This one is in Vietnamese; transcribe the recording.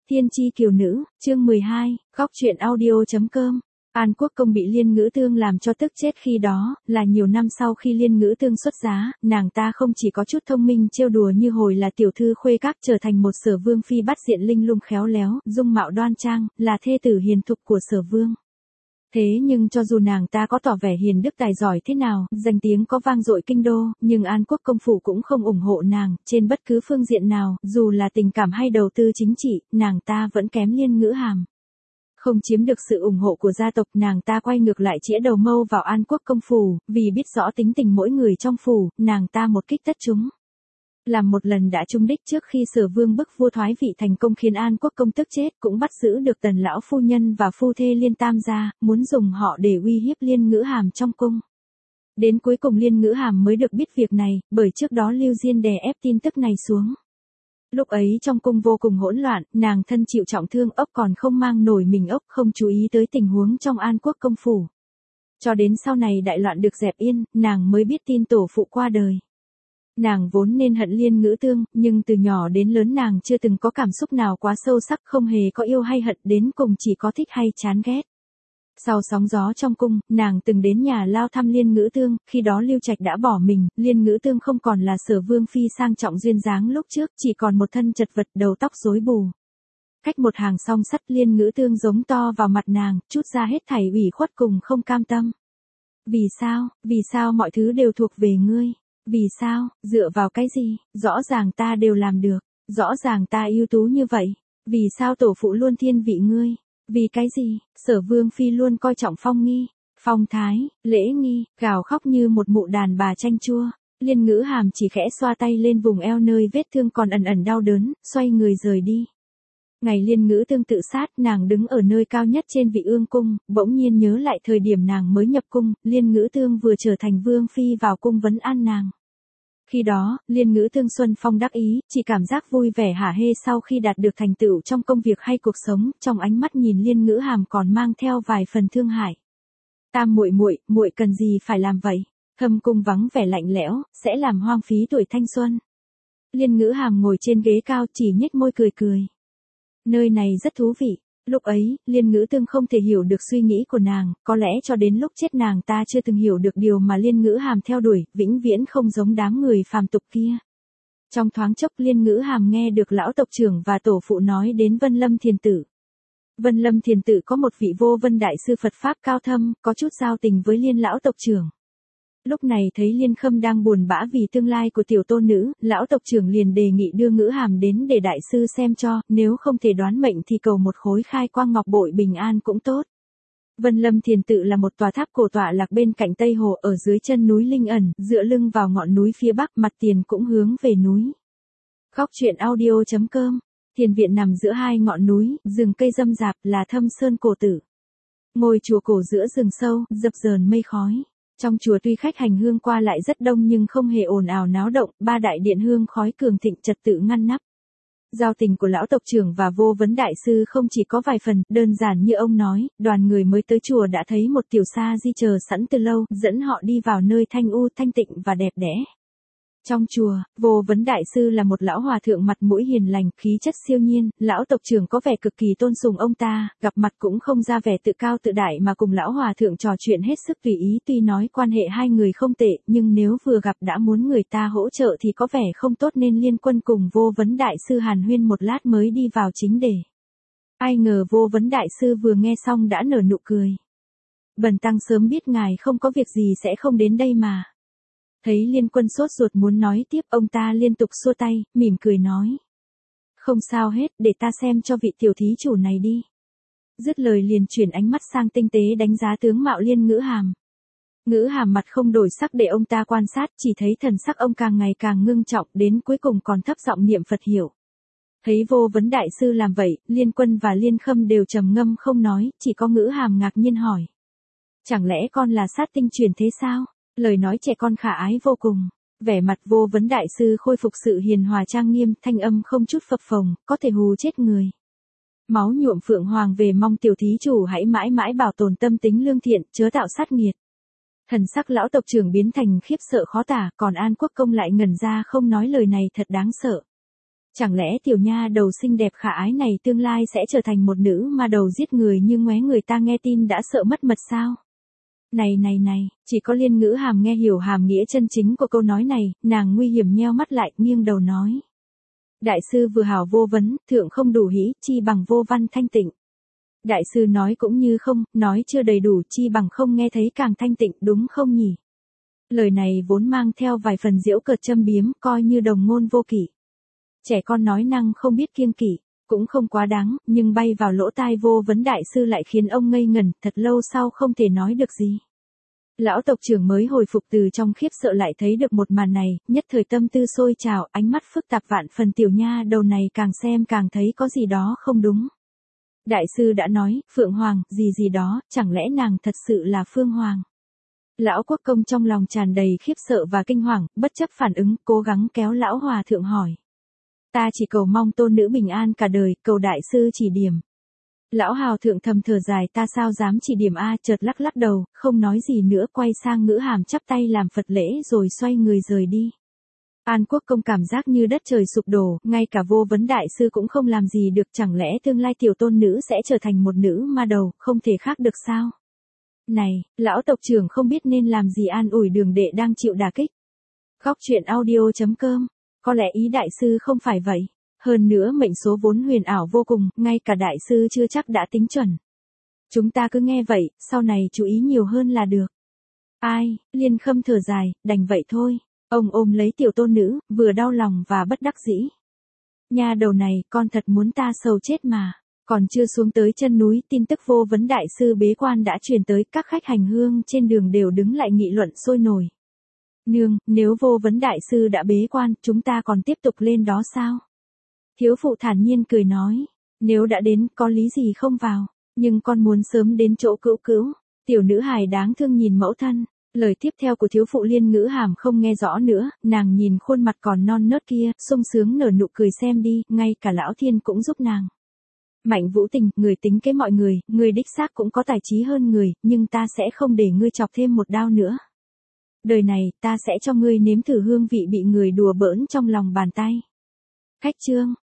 Tiên tri kiều nữ, chương 12, góc truyện audio.com. An Quốc Công bị Liên Ngữ Tương làm cho tức chết khi đó, là nhiều năm sau khi Liên Ngữ Tương xuất giá, nàng ta không chỉ có chút thông minh trêu đùa như hồi là tiểu thư khuê các, trở thành một Sở Vương phi bắt diện linh lung khéo léo, dung mạo đoan trang, là thê tử hiền thục của Sở Vương. Thế nhưng cho dù nàng ta có tỏ vẻ hiền đức tài giỏi thế nào, danh tiếng có vang dội kinh đô, nhưng An Quốc công phủ cũng không ủng hộ nàng, trên bất cứ phương diện nào, dù là tình cảm hay đầu tư chính trị, nàng ta vẫn kém Liên Ngữ Hàm. Không chiếm được sự ủng hộ của gia tộc, nàng ta quay ngược lại chĩa đầu mâu vào An Quốc công phủ, vì biết rõ tính tình mỗi người trong phủ, nàng ta một kích tất trúng. Làm một lần đã trúng đích trước khi Sở Vương bức vua thoái vị thành công khiến An Quốc công tức chết, cũng bắt giữ được Tần lão phu nhân và phu thê Liên Tam gia, muốn dùng họ để uy hiếp Liên Ngữ Hàm trong cung. Đến cuối cùng Liên Ngữ Hàm mới được biết việc này, bởi trước đó Lưu Diên đè ép tin tức này xuống. Lúc ấy trong cung vô cùng hỗn loạn, nàng thân chịu trọng thương, ốc còn không mang nổi mình ốc, không chú ý tới tình huống trong An Quốc công phủ. Cho đến sau này đại loạn được dẹp yên, nàng mới biết tin tổ phụ qua đời. Nàng vốn nên hận Liên Ngữ Tương, nhưng từ nhỏ đến lớn nàng chưa từng có cảm xúc nào quá sâu sắc, không hề có yêu hay hận, đến cùng chỉ có thích hay chán ghét. Sau sóng gió trong cung, nàng từng đến nhà lao thăm Liên Ngữ Tương, khi đó Lưu Trạch đã bỏ mình, Liên Ngữ Tương không còn là Sở Vương phi sang trọng duyên dáng lúc trước, chỉ còn một thân chật vật, đầu tóc rối bù. Cách một hàng song sắt, Liên Ngữ Tương giống to vào mặt nàng, trút ra hết thảy ủy khuất cùng không cam tâm. Vì sao mọi thứ đều thuộc về ngươi? Vì sao, dựa vào cái gì, rõ ràng ta đều làm được, rõ ràng ta ưu tú như vậy, vì sao tổ phụ luôn thiên vị ngươi, vì cái gì, Sở Vương phi luôn coi trọng phong nghi, phong thái, lễ nghi, gào khóc như một mụ đàn bà chanh chua. Liên Ngữ Hàm chỉ khẽ xoa tay lên vùng eo nơi vết thương còn ẩn ẩn đau đớn, xoay người rời đi. Ngày Liên Ngữ Tương tự sát, nàng đứng ở nơi cao nhất trên vị ương cung, bỗng nhiên nhớ lại thời điểm nàng mới nhập cung, Liên Ngữ Tương vừa trở thành vương phi vào cung vấn an nàng. Khi đó, Liên Ngữ Tương xuân phong đắc ý, chỉ cảm giác vui vẻ hả hê sau khi đạt được thành tựu trong công việc hay cuộc sống, trong ánh mắt nhìn Liên Ngữ Hàm còn mang theo vài phần thương hại. Tam muội muội cần gì phải làm vậy? Thâm cung vắng vẻ lạnh lẽo, sẽ làm hoang phí tuổi thanh xuân. Liên Ngữ Hàm ngồi trên ghế cao chỉ nhếch môi cười cười. Nơi này rất thú vị. Lúc ấy, Liên Ngữ Tương không thể hiểu được suy nghĩ của nàng, có lẽ cho đến lúc chết nàng ta chưa từng hiểu được điều mà Liên Ngữ Hàm theo đuổi, vĩnh viễn không giống đám người phàm tục kia. Trong thoáng chốc Liên Ngữ Hàm nghe được lão tộc trưởng và tổ phụ nói đến Vân Lâm Thiền Tử. Vân Lâm Thiền Tử có một vị vô vân đại sư Phật Pháp cao thâm, có chút giao tình với Liên lão tộc trưởng. Lúc này thấy Liên Khâm đang buồn bã vì tương lai của tiểu tôn nữ, lão tộc trưởng liền đề nghị đưa Ngữ Hàm đến để đại sư xem cho, nếu không thể đoán mệnh thì cầu một khối khai quang ngọc bội bình an cũng tốt. Vân Lâm Thiền Tự là một tòa tháp cổ tọa lạc bên cạnh Tây Hồ ở dưới chân núi Linh Ẩn, dựa lưng vào ngọn núi phía bắc, mặt tiền cũng hướng về núi. Góc truyện audio.com. Thiền viện nằm giữa hai ngọn núi, rừng cây rậm rạp, là Thâm Sơn cổ tử. Ngôi chùa cổ giữa rừng sâu, dập dờn mây khói. Trong chùa tuy khách hành hương qua lại rất đông nhưng không hề ồn ào náo động, ba đại điện hương khói cường thịnh, trật tự ngăn nắp. Giao tình của lão tộc trưởng và vô vấn đại sư không chỉ có vài phần, đơn giản như ông nói, đoàn người mới tới chùa đã thấy một tiểu sa di chờ sẵn từ lâu, dẫn họ đi vào nơi thanh u, thanh tịnh và đẹp đẽ. Trong chùa, vô vấn đại sư là một lão hòa thượng mặt mũi hiền lành, khí chất siêu nhiên, lão tộc trưởng có vẻ cực kỳ tôn sùng ông ta, gặp mặt cũng không ra vẻ tự cao tự đại mà cùng lão hòa thượng trò chuyện hết sức tùy ý, tuy nói quan hệ hai người không tệ, nhưng nếu vừa gặp đã muốn người ta hỗ trợ thì có vẻ không tốt nên Liên Quân cùng vô vấn đại sư hàn huyên một lát mới đi vào chính đề. Ai ngờ vô vấn đại sư vừa nghe xong đã nở nụ cười. Bần tăng sớm biết ngài không có việc gì sẽ không đến đây mà. Thấy Liên Quân sốt ruột muốn nói tiếp, ông ta liên tục xua tay, mỉm cười nói. Không sao hết, để ta xem cho vị tiểu thí chủ này đi. Dứt lời liền chuyển ánh mắt sang tinh tế đánh giá tướng mạo Liên Ngữ Hàm. Ngữ Hàm mặt không đổi sắc để ông ta quan sát, chỉ thấy thần sắc ông càng ngày càng ngưng trọng, đến cuối cùng còn thấp giọng niệm Phật hiệu. Thấy vô vấn đại sư làm vậy, Liên Quân và Liên Khâm đều trầm ngâm không nói, chỉ có Ngữ Hàm ngạc nhiên hỏi. Chẳng lẽ con là sát tinh truyền thế sao? Lời nói trẻ con khả ái vô cùng. Vẻ mặt vô vấn đại sư khôi phục sự hiền hòa trang nghiêm, thanh âm không chút phập phồng, có thể hù chết người. Máu nhuộm phượng hoàng về, mong tiểu thí chủ hãy mãi mãi bảo tồn tâm tính lương thiện, chớ tạo sát nghiệt. Thần sắc lão tộc trưởng biến thành khiếp sợ khó tả, còn An Quốc công lại ngẩn ra không nói lời này thật đáng sợ. Chẳng lẽ tiểu nha đầu xinh đẹp khả ái này tương lai sẽ trở thành một nữ ma đầu giết người như ngoé, người ta nghe tin đã sợ mất mật sao? Này, chỉ có Liên Ngữ Hàm nghe hiểu hàm nghĩa chân chính của câu nói này, nàng nguy hiểm nheo mắt lại, nghiêng đầu nói. Đại sư vừa hảo vô vấn, thượng không đủ hĩ, chi bằng vô văn thanh tịnh. Đại sư nói cũng như không, nói chưa đầy đủ, chi bằng không nghe thấy càng thanh tịnh, đúng không nhỉ? Lời này vốn mang theo vài phần giễu cợt châm biếm, coi như đồng ngôn vô kỷ. Trẻ con nói năng không biết kiêng kỵ, cũng không quá đáng, nhưng bay vào lỗ tai vô vấn đại sư lại khiến ông ngây ngẩn, thật lâu sau không thể nói được gì. Lão tộc trưởng mới hồi phục từ trong khiếp sợ lại thấy được một màn này, nhất thời tâm tư sôi trào, ánh mắt phức tạp vạn phần, tiểu nha đầu này càng xem càng thấy có gì đó không đúng. Đại sư đã nói, Phượng Hoàng, gì đó, chẳng lẽ nàng thật sự là Phương Hoàng? Lão quốc công trong lòng tràn đầy khiếp sợ và kinh hoàng, bất chấp phản ứng, cố gắng kéo lão hòa thượng hỏi. Ta chỉ cầu mong tôn nữ bình an cả đời, cầu đại sư chỉ điểm. Lão hào thượng thầm thở dài, ta sao dám chỉ điểm a, chợt lắc lắc đầu, không nói gì nữa, quay sang Ngữ Hàm chắp tay làm Phật lễ rồi xoay người rời đi. An Quốc công cảm giác như đất trời sụp đổ, ngay cả vô vấn đại sư cũng không làm gì được, chẳng lẽ tương lai tiểu tôn nữ sẽ trở thành một nữ ma đầu, không thể khác được sao? Này, lão tộc trưởng không biết nên làm gì an ủi đường đệ đang chịu đả kích. Góc truyện audio.com, có lẽ ý đại sư không phải vậy. Hơn nữa mệnh số vốn huyền ảo vô cùng, ngay cả đại sư chưa chắc đã tính chuẩn. Chúng ta cứ nghe vậy, sau này chú ý nhiều hơn là được. Ai, Liên Khâm thở dài, đành vậy thôi. Ông ôm lấy tiểu tôn nữ, vừa đau lòng và bất đắc dĩ. Nha đầu này, con thật muốn ta sầu chết mà. Còn chưa xuống tới chân núi, tin tức vô vấn đại sư bế quan đã truyền tới, các khách hành hương trên đường đều đứng lại nghị luận sôi nổi. Nương, nếu vô vấn đại sư đã bế quan, chúng ta còn tiếp tục lên đó sao? Thiếu phụ thản nhiên cười nói, nếu đã đến, có lý gì không vào, nhưng con muốn sớm đến chỗ cữu cữu. Tiểu nữ hài đáng thương nhìn mẫu thân, lời tiếp theo của thiếu phụ Liên Ngữ Hàm không nghe rõ nữa, nàng nhìn khuôn mặt còn non nớt kia, sung sướng nở nụ cười, xem đi, ngay cả lão thiên cũng giúp nàng. Mạnh Vũ Tình, người tính kế mọi người đích xác cũng có tài trí hơn người, nhưng ta sẽ không để ngươi chọc thêm một đao nữa. Đời này, ta sẽ cho ngươi nếm thử hương vị bị người đùa bỡn trong lòng bàn tay. Khách chương.